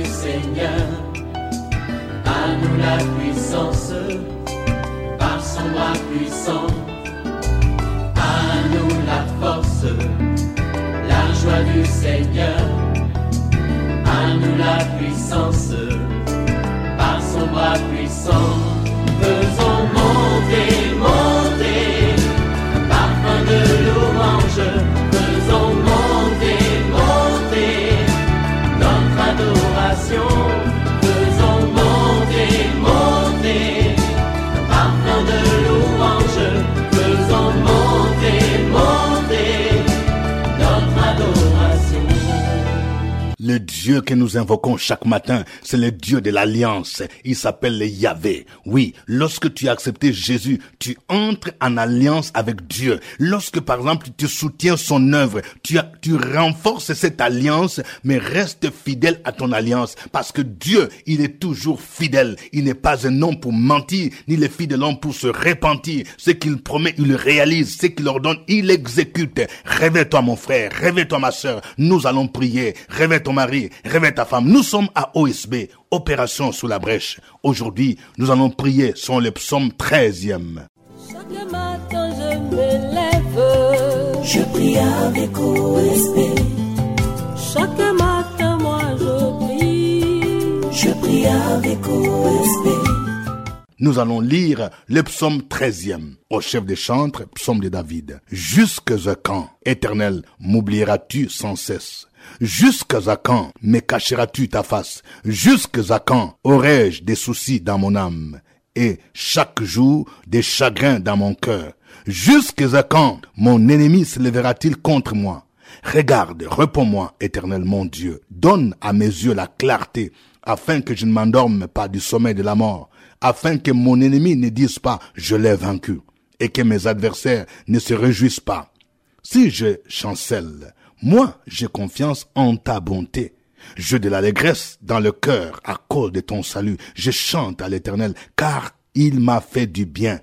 du Seigneur. À nous la puissance, par son bras puissant. À nous la force, la joie du Seigneur. À nous la puissance, par son bras puissant. Faisons monter, monter, un parfum de louange. Faisons monter, monter, notre adoration. Faisons monter, monter, un parfum de louange. Faisons monter, monter, notre adoration. Le Dieu que nous invoquons chaque matin, c'est le Dieu de l'alliance. Il s'appelle le Yahvé. Oui, lorsque tu as accepté Jésus, tu entres en alliance avec Dieu. Lorsque, par exemple, tu soutiens son œuvre, tu renforces cette alliance, mais reste fidèle à ton alliance. Parce que Dieu, il est toujours fidèle. Il n'est pas un homme pour mentir, ni le fils de l'homme pour se repentir. Ce qu'il promet, il le réalise. Ce qu'il ordonne, il l'exécute. Réveille-toi, mon frère. Réveille-toi, ma sœur. Nous allons prier. Réveille ton mari, réveille ta femme. Nous sommes à OSB, Opération sous la brèche. Aujourd'hui, nous allons prier sur le psaume 13e. Chaque matin je me lève, je prie avec OSB. Chaque matin moi je prie avec OSB. Nous allons lire le psaume 13e, au chef des chantres, psaume de David. Jusque à quand, Éternel, m'oublieras-tu sans cesse? Jusqu'à quand me cacheras-tu ta face? Jusqu'à quand aurai-je des soucis dans mon âme et chaque jour des chagrins dans mon cœur? Jusqu'à quand mon ennemi se lèvera-t-il contre moi? Regarde, réponds-moi, Éternel mon Dieu. Donne à mes yeux la clarté, afin que je ne m'endorme pas du sommeil de la mort, afin que mon ennemi ne dise pas « je l'ai vaincu » et que mes adversaires ne se réjouissent pas. Si je chancelle, moi, j'ai confiance en ta bonté. J'ai de l'allégresse dans le cœur à cause de ton salut. Je chante à l'Éternel, car il m'a fait du bien.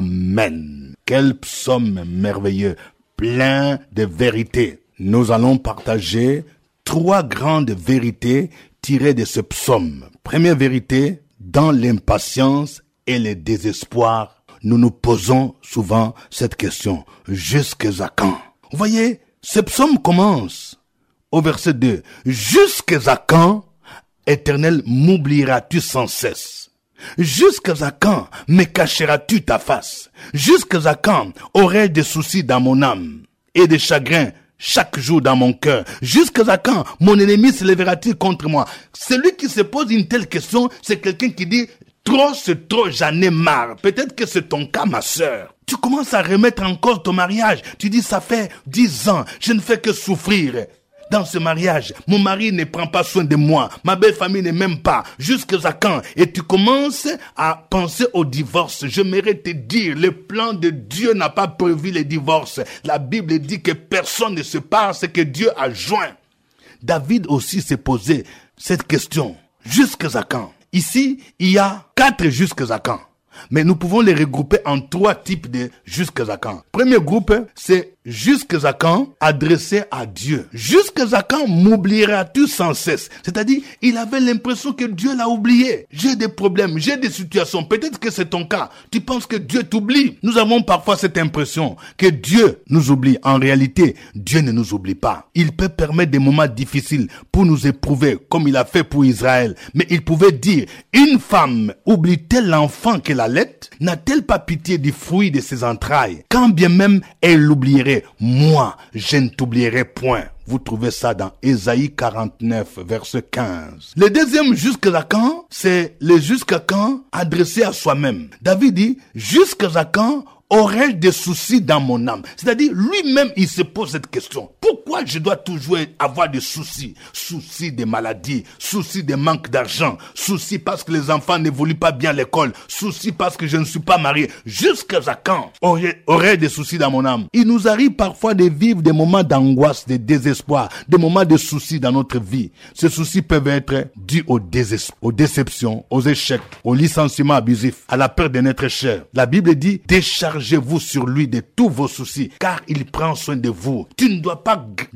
Amen. Quel psaume merveilleux, plein de vérité. Nous allons partager 3 grandes vérités tirées de ce psaume. Première vérité, dans l'impatience et le désespoir, nous nous posons souvent cette question. Jusqu'à quand? Vous voyez, ce psaume commence au verset 2. Jusqu'à quand, Éternel, m'oublieras-tu sans cesse? Jusqu'à quand me cacheras-tu ta face? Jusqu'à quand aurai-je des soucis dans mon âme et des chagrins chaque jour dans mon cœur? Jusqu'à quand mon ennemi se lèvera-t-il contre moi? Celui qui se pose une telle question, c'est quelqu'un qui dit trop, c'est trop, j'en ai marre. Peut-être que c'est ton cas, ma sœur. Tu commences à remettre en cause ton mariage. Tu dis, ça fait 10 ans, je ne fais que souffrir. Dans ce mariage, mon mari ne prend pas soin de moi. Ma belle famille ne m'aime pas. Jusqu'à quand? Et tu commences à penser au divorce. J'aimerais te dire, le plan de Dieu n'a pas prévu le divorce. La Bible dit que personne ne se sépare, c'est que Dieu a joint. David aussi s'est posé cette question. Jusqu'à quand? Ici, il y a 4 jusqu'à quand. Mais nous pouvons les regrouper en 3 types de jusqu'à quand. Premier groupe, c'est jusqu'à quand adressé à Dieu. Jusqu'à quand m'oublieras-tu sans cesse? C'est-à-dire, il avait l'impression que Dieu l'a oublié. J'ai des problèmes, j'ai des situations. Peut-être que c'est ton cas. Tu penses que Dieu t'oublie. Nous avons parfois cette impression que Dieu nous oublie. En réalité, Dieu ne nous oublie pas. Il peut permettre des moments difficiles pour nous éprouver, comme il a fait pour Israël. Mais il pouvait dire, une femme oublie-t-elle l'enfant qu'elle allait? N'a-t-elle pas pitié du fruit de ses entrailles? Quand bien même elle l'oublierait, moi, je ne t'oublierai point. Vous trouvez ça dans Ésaïe 49, verset 15. Le deuxième jusqu'à quand, c'est le jusqu'à quand adressé à soi-même. David dit, jusqu'à quand aurais-je des soucis dans mon âme? C'est-à-dire, lui-même, il se pose cette question. Pourquoi je dois toujours avoir des soucis? Soucis de maladie, soucis de manque d'argent, soucis parce que les enfants n'évoluent pas bien à l'école, soucis parce que je ne suis pas marié. Jusqu'à quand aurais-je des soucis dans mon âme? Il nous arrive parfois de vivre des moments d'angoisse, de désespoir, des moments de soucis dans notre vie. Ces soucis peuvent être dus au désespoir, aux déceptions, aux échecs, au licenciement abusif, à la perte de notre chair. La Bible dit, déchargez-vous sur lui de tous vos soucis, car il prend soin de vous. Tu ne dois pas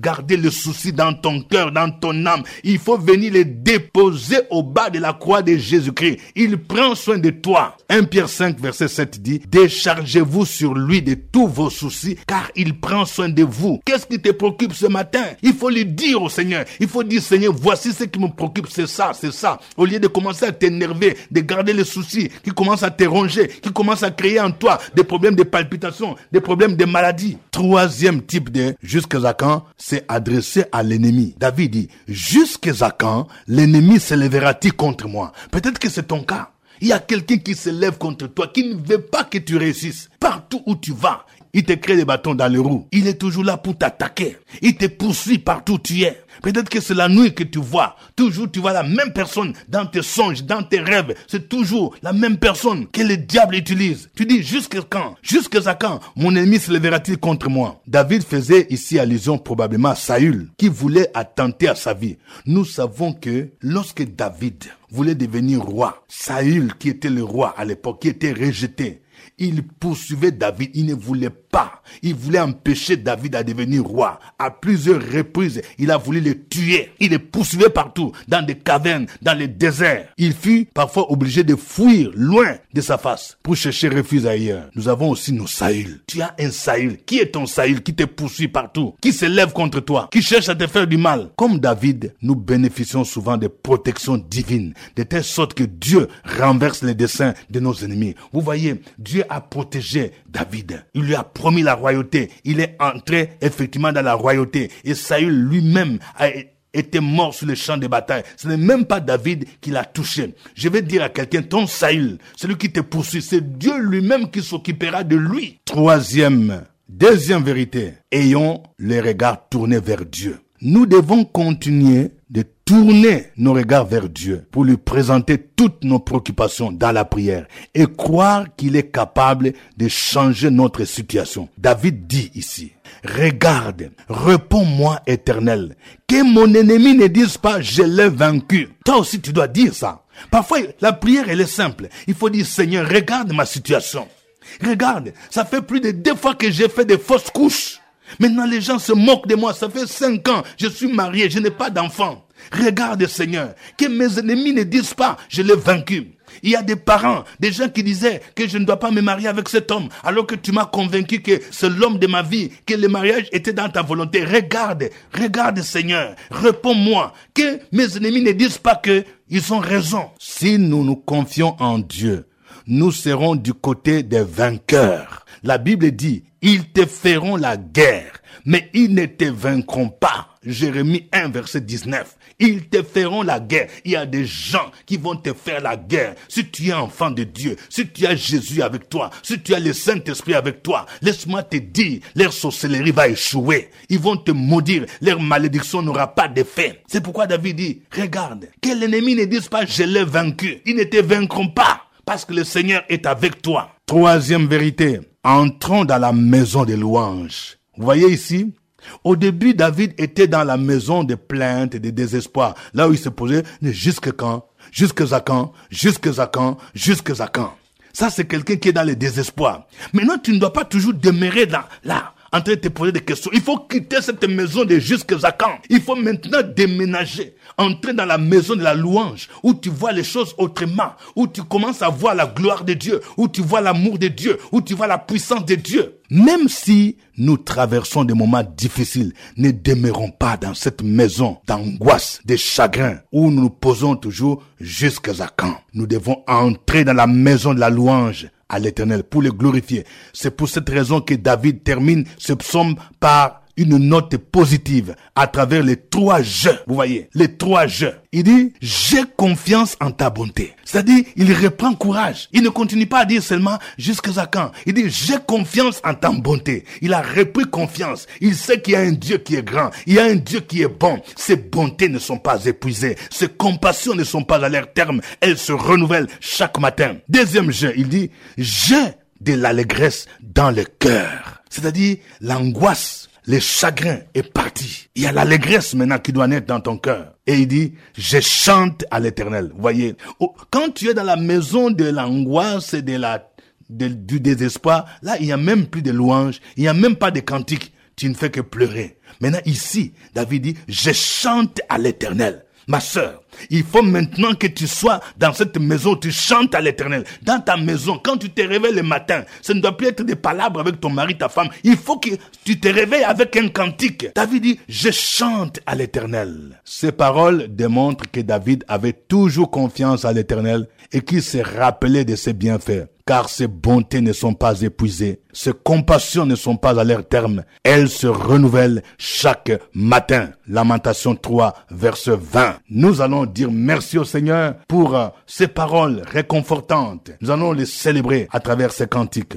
garder le souci dans ton cœur, dans ton âme. Il faut venir les déposer au bas de la croix de Jésus-Christ. Il prend soin de toi. 1 Pierre 5, verset 7 dit, déchargez-vous sur lui de tous vos soucis, car il prend soin de vous. Qu'est-ce qui te préoccupe ce matin? Il faut le dire au Seigneur. Il faut dire, Seigneur, voici ce qui me préoccupe, c'est ça, c'est ça. Au lieu de commencer à t'énerver, de garder les soucis qui commencent à te ronger, qui commencent à créer en toi des problèmes de palpitations, des problèmes de maladies. Troisième type de jusqu'à quand, c'est adressé à l'ennemi. David dit, jusqu'à quand l'ennemi s'élèvera-t-il contre moi? Peut-être que c'est ton cas. Il y a quelqu'un qui se lève contre toi, qui ne veut pas que tu réussisses. Partout où tu vas, il te crée des bâtons dans les roues. Il est toujours là pour t'attaquer. Il te poursuit partout où tu es. Peut-être que c'est la nuit que tu vois. Toujours tu vois la même personne dans tes songes, dans tes rêves. C'est toujours la même personne que le diable utilise. Tu dis, jusqu'à quand? Jusqu'à quand mon ennemi se lèvera-t-il contre moi? David faisait ici allusion probablement à Saül, qui voulait attenter à sa vie. Nous savons que lorsque David voulait devenir roi, Saül, qui était le roi à l'époque, qui était rejeté, il poursuivait David, il ne voulait pas. Il voulait empêcher David à devenir roi. À plusieurs reprises, il a voulu le tuer. Il le poursuivait partout, dans des cavernes, dans les déserts. Il fut parfois obligé de fuir loin de sa face pour chercher refuge ailleurs. Nous avons aussi nos Saül. Tu as un Saül. Qui est ton Saül qui te poursuit partout, qui se lève contre toi, qui cherche à te faire du mal? Comme David, nous bénéficions souvent de protections divines, de telle sorte que Dieu renverse les desseins de nos ennemis. Vous voyez, Dieu a protégé David. Il lui a promis la royauté. Il est entré effectivement dans la royauté. Et Saül lui-même a était mort sur le champ de bataille. Ce n'est même pas David qui l'a touché. Je vais dire à quelqu'un, ton Saül, celui qui te poursuit, c'est Dieu lui-même qui s'occupera de lui. Deuxième vérité, ayons les regards tournés vers Dieu. Nous devons continuer de tourner nos regards vers Dieu pour lui présenter toutes nos préoccupations dans la prière et croire qu'il est capable de changer notre situation. David dit ici, regarde, réponds-moi Éternel, que mon ennemi ne dise pas je l'ai vaincu. Toi aussi tu dois dire ça. Parfois la prière elle est simple. Il faut dire Seigneur, regarde ma situation. Regarde, ça fait plus de 2 fois que j'ai fait des fausses couches. Maintenant, les gens se moquent de moi. Ça fait 5 ans. Je suis marié. Je n'ai pas d'enfant. Regarde, Seigneur, que mes ennemis ne disent pas, je l'ai vaincu. Il y a des parents, des gens qui disaient que je ne dois pas me marier avec cet homme, alors que tu m'as convaincu que c'est l'homme de ma vie, que le mariage était dans ta volonté. Regarde, Seigneur, réponds-moi, que mes ennemis ne disent pas qu'ils ont raison. Si nous nous confions en Dieu, nous serons du côté des vainqueurs. La Bible dit, ils te feront la guerre, mais ils ne te vaincront pas. Jérémie 1, verset 19. Ils te feront la guerre. Il y a des gens qui vont te faire la guerre. Si tu es enfant de Dieu, si tu as Jésus avec toi, si tu as le Saint-Esprit avec toi, laisse-moi te dire, leur sorcellerie va échouer. Ils vont te maudire. Leur malédiction n'aura pas d'effet. C'est pourquoi David dit, regarde, que l'ennemi ne dise pas, je l'ai vaincu. Ils ne te vaincront pas, parce que le Seigneur est avec toi. Troisième vérité, entrons dans la maison des louanges. Vous voyez ici, au début, David était dans la maison de plainte et de désespoir. Là où il se posait, jusqu'à quand? Ça, c'est quelqu'un qui est dans le désespoir. Maintenant, tu ne dois pas toujours demeurer là, en train de te poser des questions. Il faut quitter cette maison de jusqu'à quand. Il faut maintenant déménager, entrer dans la maison de la louange, où tu vois les choses autrement, où tu commences à voir la gloire de Dieu, où tu vois l'amour de Dieu, où tu vois la puissance de Dieu. Même si nous traversons des moments difficiles, ne demeurons pas dans cette maison d'angoisse, de chagrin, où nous nous posons toujours jusqu'à quand. Nous devons entrer dans la maison de la louange à l'Éternel pour le glorifier. C'est pour cette raison que David termine ce psaume par une note positive à travers les 3 je. Vous voyez, les 3 je. Il dit, j'ai confiance en ta bonté. C'est-à-dire, il reprend courage. Il ne continue pas à dire seulement jusqu'à quand. Il dit, j'ai confiance en ta bonté. Il a repris confiance. Il sait qu'il y a un Dieu qui est grand. Il y a un Dieu qui est bon. Ses bontés ne sont pas épuisées. Ses compassions ne sont pas à leur terme. Elles se renouvellent chaque matin. Deuxième je, il dit, j'ai de l'allégresse dans le cœur. C'est-à-dire, l'angoisse, le chagrin est parti. Il y a l'allégresse maintenant qui doit naître dans ton cœur. Et il dit, je chante à l'Éternel. Vous voyez, quand tu es dans la maison de l'angoisse et du désespoir, là, il n'y a même plus de louanges, il n'y a même pas de cantiques. Tu ne fais que pleurer. Maintenant ici, David dit, je chante à l'Éternel. Ma sœur, il faut maintenant que tu sois dans cette maison, tu chantes à l'Éternel. Dans ta maison, quand tu te réveilles le matin, ce ne doit plus être des palabres avec ton mari, ta femme. Il faut que tu te réveilles avec un cantique. David dit, je chante à l'Éternel. Ces paroles démontrent que David avait toujours confiance à l'Éternel et qu'il se rappelait de ses bienfaits. Car ses bontés ne sont pas épuisées, ses compassions ne sont pas à leur terme, elles se renouvellent chaque matin. Lamentation 3, verset 20. Nous allons dire merci au Seigneur pour ces paroles réconfortantes. Nous allons les célébrer à travers ces cantiques.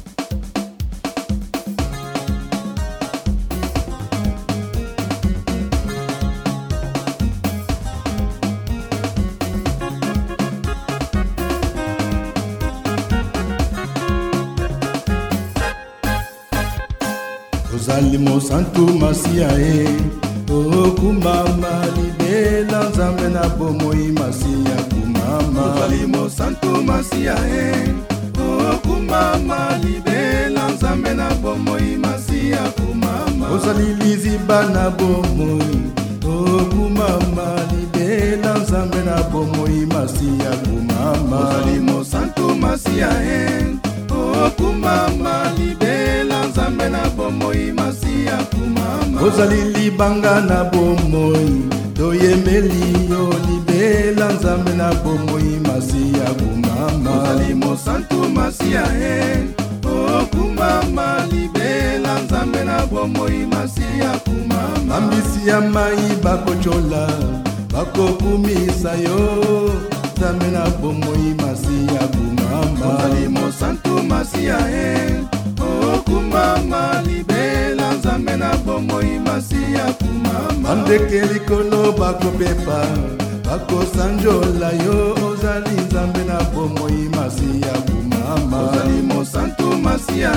Zalimo santu masiae o kumama libela nzambe na bomoi masia kumama Zalimo santu masiae o kumama libela nzambe na bomoi masia kumama Ozalilizi bana bomoi o kumama libela nzambe na bomoi masia kumama Zalimo santu masiae o kumama libela nzambe na bomoi masia kumama Ozali banga na bomoi doyemeli yo libela nzambe na bomoi masia kumama Ozali mosantu masia o kumama libela nzambe na bomoi masia kumama Ambisi ya mai bakochola bakokumisa yo nzambe na bomoi masia kumama Ozali mosantu masia o kumama libela nzambe na bomoi masia kumama Andeke likolo bakopepa bakosanjola yo ozali nzambe na bomoi masia kumama Ozali mosantu masia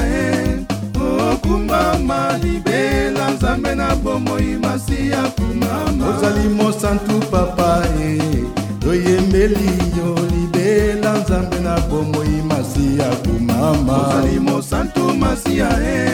o kumama libela nzambe na bomoi masia kumama Ozali mosantu papa doyembeli yo libela nzambe na bomoi masia kumama Ozali mosantu masia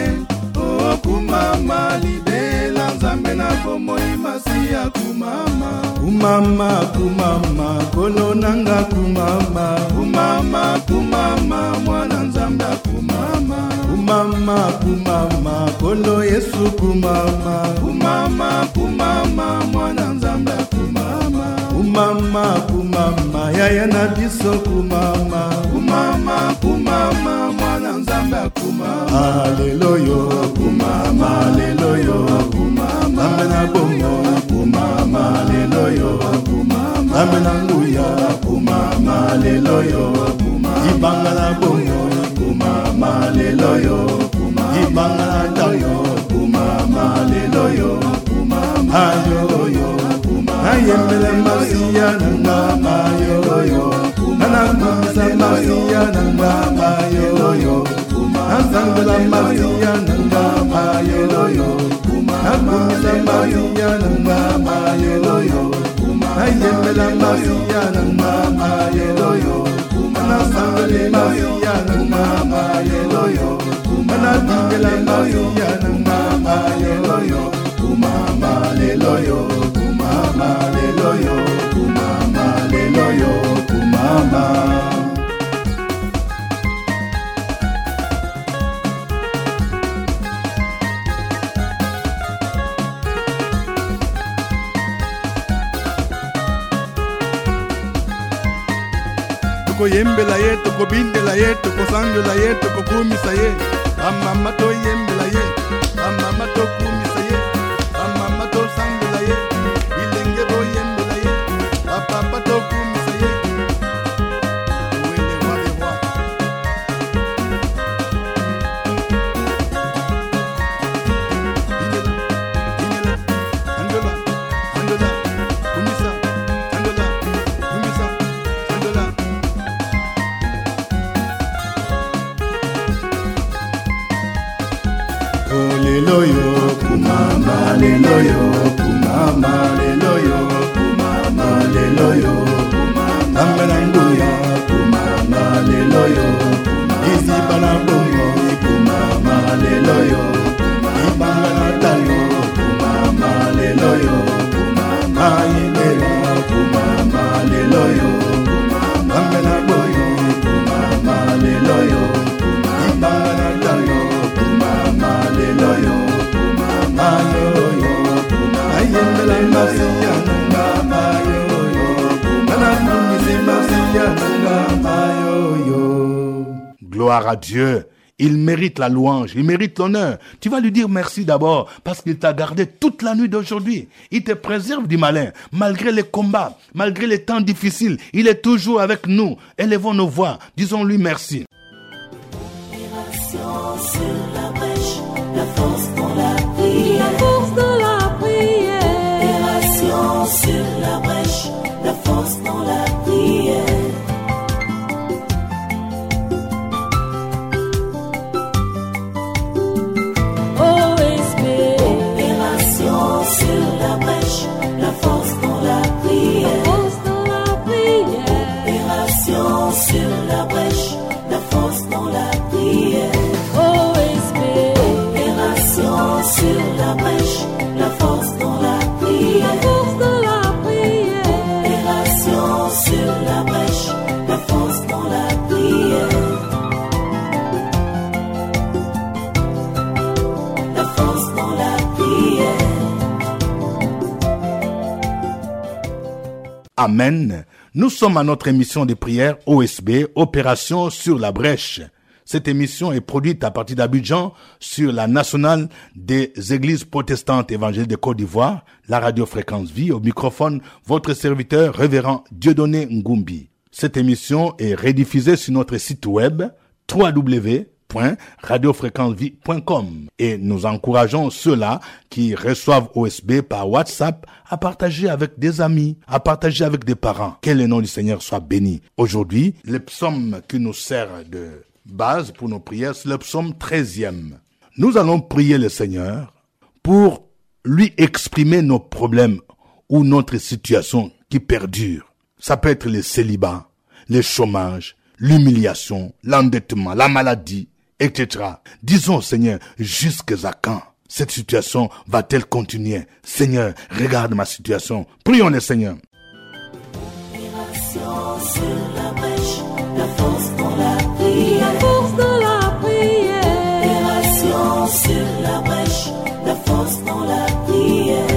o kumama libela nzambe na bomoi masia kumama Kumama kumama kolo nanga kumama Kumama kumama mwana nzambe kumama Kumama kumama kolo Yesu kumama Kumama kumama mwana nzambe kumama Kumama kumama yaya na biso kumama Kumama kumama mwana nzambe kumama Haleluya kumama haleluya kumama Nzambe na bongo kumama haleluya kumama Nzambe na nguya kumama haleluya kumama Ibanga na bongo kumama haleluya kumama Ibanga na dayo kumama haleluya kumama Haleluya Ayembele masia nanga yo Anakumisa masia nanga yo Azangela masia nanga yo Akumisa masia nanga yo Ayembele masia nanga yo Anasangele masia nanga yo Anadingela masia nanga yo Kumama leloyo Kumama leloyo Kumama leloyo Kumama Toko yembela ye, toko bindela ye, toko sangela ye, toko kumisa ye Amama to yembela ye, amama to kumisa ye Amama to sangela ye, ilenge bo yembela ye Papa to kumisa ye Uwele wale wa Inela, andola, andola Kumisa, andola, kumisa, andola Haleluya, kumama, haleluya, kumama, haleluya, kumama, haleluya, kumama, haleluya, kumama, haleluya, izibana bongo, kumama, haleluya, ibanga na tayo, kumama, Gloire à Dieu. Il mérite la louange, il mérite l'honneur. Tu vas lui dire merci d'abord parce qu'il t'a gardé toute la nuit d'aujourd'hui. Il te préserve du malin. Malgré les combats, malgré les temps difficiles, il est toujours avec nous. Élevons nos voix, disons-lui merci. Sur la brèche, la force dans la prière. La force dans la prière. Opération sur la brèche, la force dans la prière. Amen. Nous sommes à notre émission de prière OSB, Opération sur la brèche. Cette émission est produite à partir d'Abidjan sur la nationale des églises protestantes évangéliques de Côte d'Ivoire, la radio Fréquence Vie, au microphone, votre serviteur révérend Dieudonné Ngoumbi. Cette émission est rediffusée sur notre site web www.radiofréquencevie.com et nous encourageons ceux-là qui reçoivent OSB par WhatsApp à partager avec des amis, à partager avec des parents. Que le nom du Seigneur soit béni. Aujourd'hui, le psaume qui nous sert de base pour nos prières, c'est le psaume 13e. Nous allons prier le Seigneur pour lui exprimer nos problèmes ou notre situation qui perdure. Ça peut être le célibat, le chômage, l'humiliation, l'endettement, la maladie, etc. Disons, Seigneur, jusqu'à quand cette situation va-t-elle continuer? Seigneur, regarde ma situation. Prions le Seigneur. Sur la brèche, la force dans la prière. La force dans la prière. Opération sur la brèche, la force dans la prière.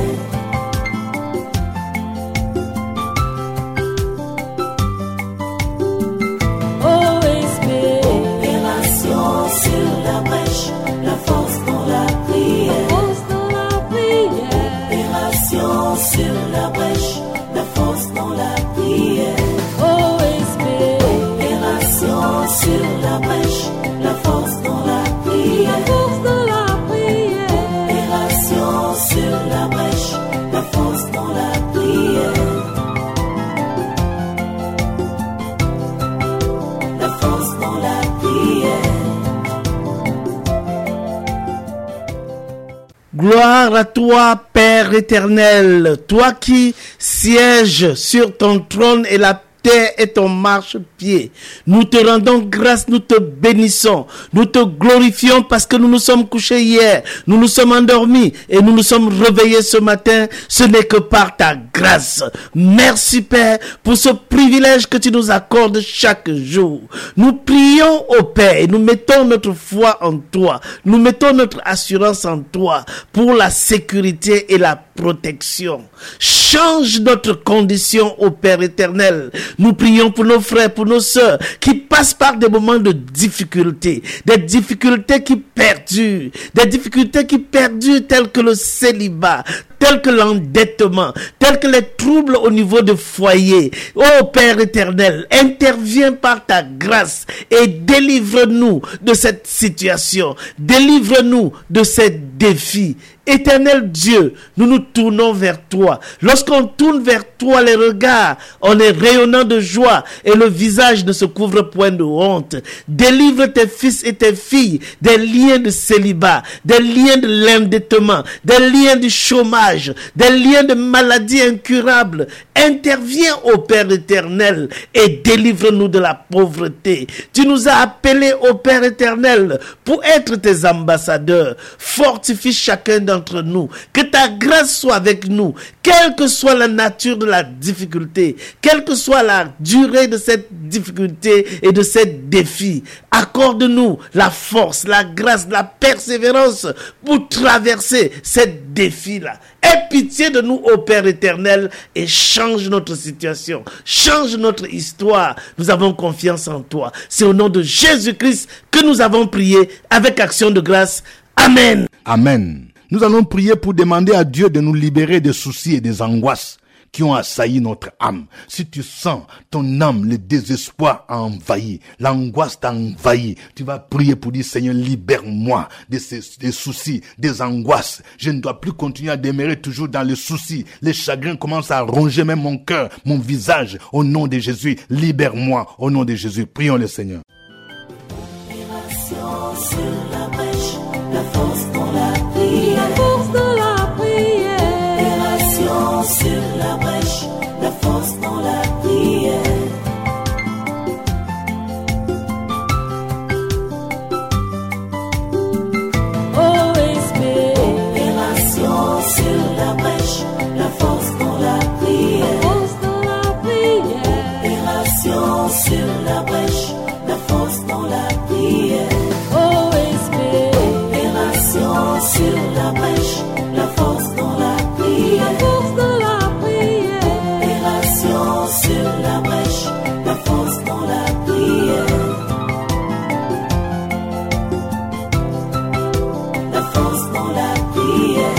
OSB. Opération sur la brèche, la force dans la prière. La force dans la prière. Opération sur la brèche, la force dans la prière. OSB. Opération sur la brèche, la force dans la prière. La force dans la prière. Opération sur la brèche, la force dans la prière. La force dans la prière. Gloire à toi, Père éternel, toi qui sièges sur ton trône et la terre est ton marchepied. Nous te rendons grâce, nous te bénissons, nous te glorifions parce que nous nous sommes couchés hier, nous nous sommes endormis et nous nous sommes réveillés ce matin. Ce n'est que par ta grâce. Merci Père pour ce privilège que tu nous accordes chaque jour. Nous prions au Père et nous mettons notre foi en toi. Nous mettons notre assurance en toi pour la sécurité et la protection. Change notre condition au Père éternel. Nous prions pour nos frères, pour nos sœurs qui passent par des moments de difficulté, des difficultés qui perdurent, telles que le célibat, tels que l'endettement, tels que les troubles au niveau de foyer. Oh Père éternel, interviens par ta grâce et délivre-nous de cette situation. Délivre-nous de ces défis. Éternel Dieu, nous nous tournons vers toi. Lorsqu'on tourne vers toi les regards, on est rayonnant de joie et le visage ne se couvre point de honte. Délivre tes fils et tes filles des liens de célibat, des liens de l'endettement, des liens du chômage, des liens de maladies incurables. Interviens ô Père éternel et délivre-nous de la pauvreté. Tu nous as appelés ô Père éternel pour être tes ambassadeurs. Fortifie chacun d'entre entre nous. Que ta grâce soit avec nous, quelle que soit la nature de la difficulté, quelle que soit la durée de cette difficulté et de ce défi. Accorde-nous la force, la grâce, la persévérance pour traverser cette défi-là. Aie pitié de nous, ô Père éternel, et change notre situation, change notre histoire. Nous avons confiance en toi. C'est au nom de Jésus-Christ que nous avons prié avec action de grâce. Amen. Amen. Nous allons prier pour demander à Dieu de nous libérer des soucis et des angoisses qui ont assailli notre âme. Si tu sens ton âme, le désespoir a envahi, l'angoisse t'a envahi, tu vas prier pour dire, Seigneur, libère-moi des soucis, des angoisses. Je ne dois plus continuer à demeurer toujours dans les soucis. Les chagrins commencent à ronger même mon cœur, mon visage. Au nom de Jésus, libère-moi. Au nom de Jésus, prions le Seigneur. Sur la brèche, la force dans la prière. La force de la prière. Libération sur la brèche, la force dans la prière. Oh Esprit. Libération sur la brèche, la force dans la prière. La force de la prière. Libération sur la brèche, la force dans la prière. Oh Esprit. Libération sur la brèche, la force dans la prière. La force de la prière. Libération sur la brèche, la force dans la prière. La force dans la prière.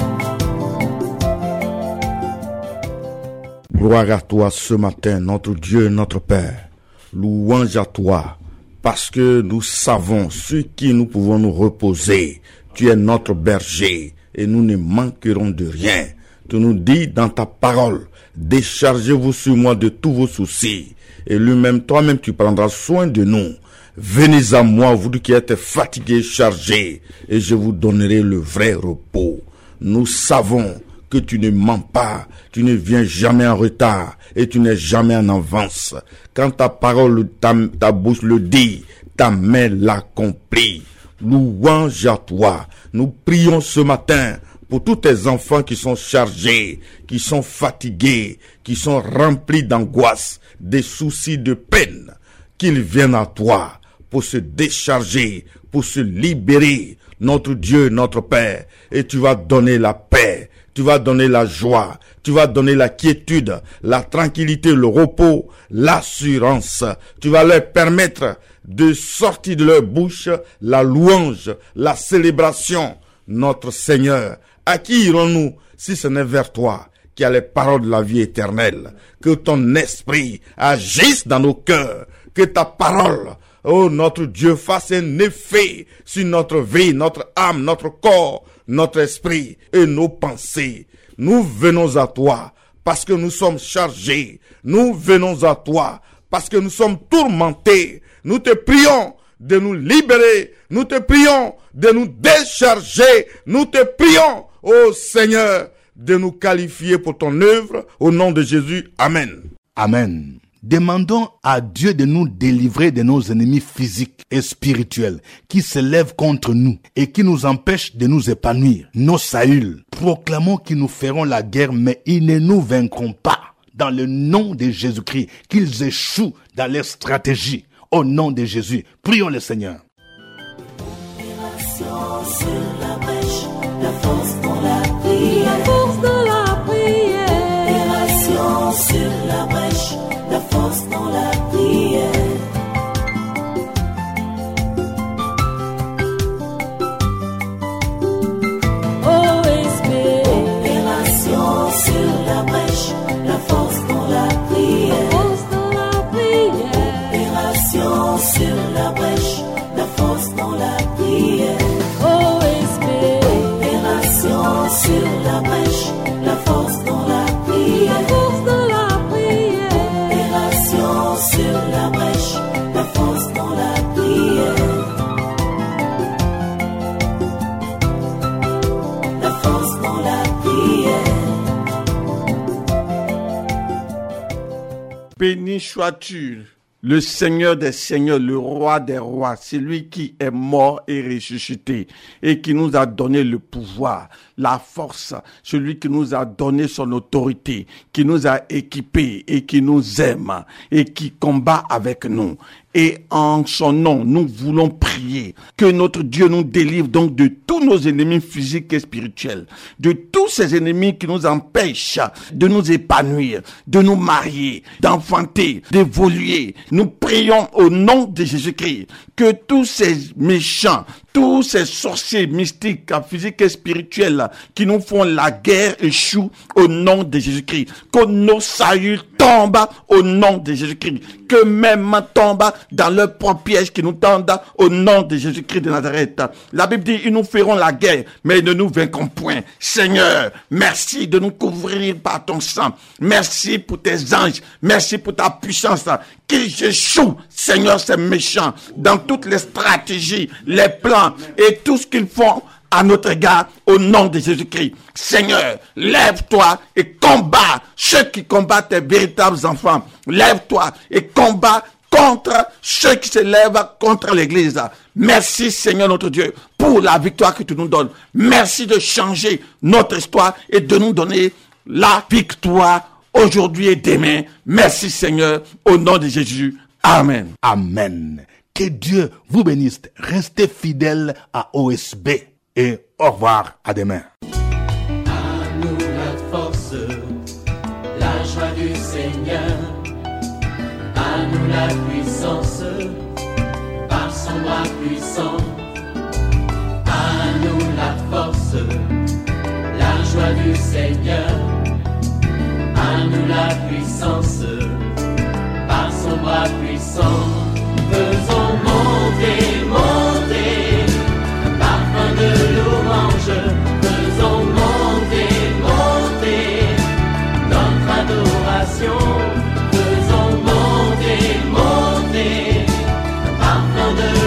Gloire à toi ce matin, notre Dieu, notre Père. Louange à toi, parce que nous savons sur qui nous pouvons nous reposer. Tu es notre berger et nous ne manquerons de rien. Tu nous dis dans ta parole, déchargez-vous sur moi de tous vos soucis. Et lui-même, toi-même, tu prendras soin de nous. Venez à moi, vous qui êtes fatigués, chargés, et je vous donnerai le vrai repos. Nous savons que tu ne mens pas, tu ne viens jamais en retard et tu n'es jamais en avance. Quand ta parole, ta bouche le dit, ta main l'accomplit. Louange à toi. Nous prions ce matin pour tous tes enfants qui sont chargés, qui sont fatigués, qui sont remplis d'angoisse, des soucis, de peine, qu'ils viennent à toi pour se décharger, pour se libérer, notre Dieu, notre Père, et tu vas donner la paix. Tu vas donner la joie, tu vas donner la quiétude, la tranquillité, le repos, l'assurance. Tu vas leur permettre de sortir de leur bouche la louange, la célébration. Notre Seigneur, à qui irons-nous si ce n'est vers toi qui as les paroles de la vie éternelle? Que ton esprit agisse dans nos cœurs, que ta parole, oh notre Dieu, fasse un effet sur notre vie, notre âme, notre corps, notre esprit et nos pensées. Nous venons à toi parce que nous sommes chargés. Nous venons à toi parce que nous sommes tourmentés. Nous te prions de nous libérer. Nous te prions de nous décharger. Nous te prions, ô Seigneur, de nous qualifier pour ton œuvre. Au nom de Jésus, Amen. Amen. Demandons à Dieu de nous délivrer de nos ennemis physiques et spirituels qui se lèvent contre nous et qui nous empêchent de nous épanouir. Nos Saül, proclamons qu'ils nous feront la guerre, mais ils ne nous vaincront pas. Dans le nom de Jésus-Christ, qu'ils échouent dans leur stratégie. Au nom de Jésus, prions le Seigneur. Libération sur la brèche, la force dans la prière. La force de la prière. Libération sur la brèche, la force dans la prière. Oh Esprit. Libération sur la brèche, la force dans la La prière. force de la prière. Libération sur la brèche, la force dans la prière. Oh Esprit. Libération sur la brèche, la force dans la La prière. force de la prière. Libération sur la brèche, la force dans la prière. La force dans la prière. Béni sois-tu, le Seigneur des Seigneurs, le Roi des Rois, c'est lui qui est mort et ressuscité et qui nous a donné le pouvoir, la force, celui qui nous a donné son autorité, qui nous a équipés et qui nous aime et qui combat avec nous. Et en son nom, nous voulons prier que notre Dieu nous délivre donc de tous nos ennemis physiques et spirituels, de tous ces ennemis qui nous empêchent de nous épanouir, de nous marier, d'enfanter, d'évoluer. Nous prions au nom de Jésus-Christ que tous ces méchants, tous ces sorciers mystiques, physiques et spirituels qui nous font la guerre échouent au nom de Jésus-Christ. Que nos saluts tombent au nom de Jésus-Christ. Que même tombent dans leur propre piège qui nous tendent au nom de Jésus-Christ de Nazareth. La Bible dit, ils nous feront la guerre, mais ils ne nous vaincront point. Seigneur, merci de nous couvrir par ton sang. Merci pour tes anges. Merci pour ta puissance. Qu'ils échouent, Seigneur, ces méchants, dans toutes les stratégies, les plans et tout ce qu'ils font à notre égard, au nom de Jésus-Christ. Seigneur, lève-toi et combat ceux qui combattent tes véritables enfants. Lève-toi et combat contre ceux qui se lèvent contre l'Église. Merci, Seigneur notre Dieu, pour la victoire que tu nous donnes. Merci de changer notre histoire et de nous donner la victoire aujourd'hui et demain. Merci, Seigneur, au nom de Jésus. Amen. Amen. Que Dieu vous bénisse. Restez fidèles à OSB. Et au revoir, à demain. À nous la force, la joie du Seigneur. À nous la puissance, par son bras puissant. À nous la force, la joie du Seigneur. À nous la puissance, par son bras puissant. Faisons monter, monter, parfum de louange. Faisons monter, monter, notre adoration. Faisons monter, monter, parfum de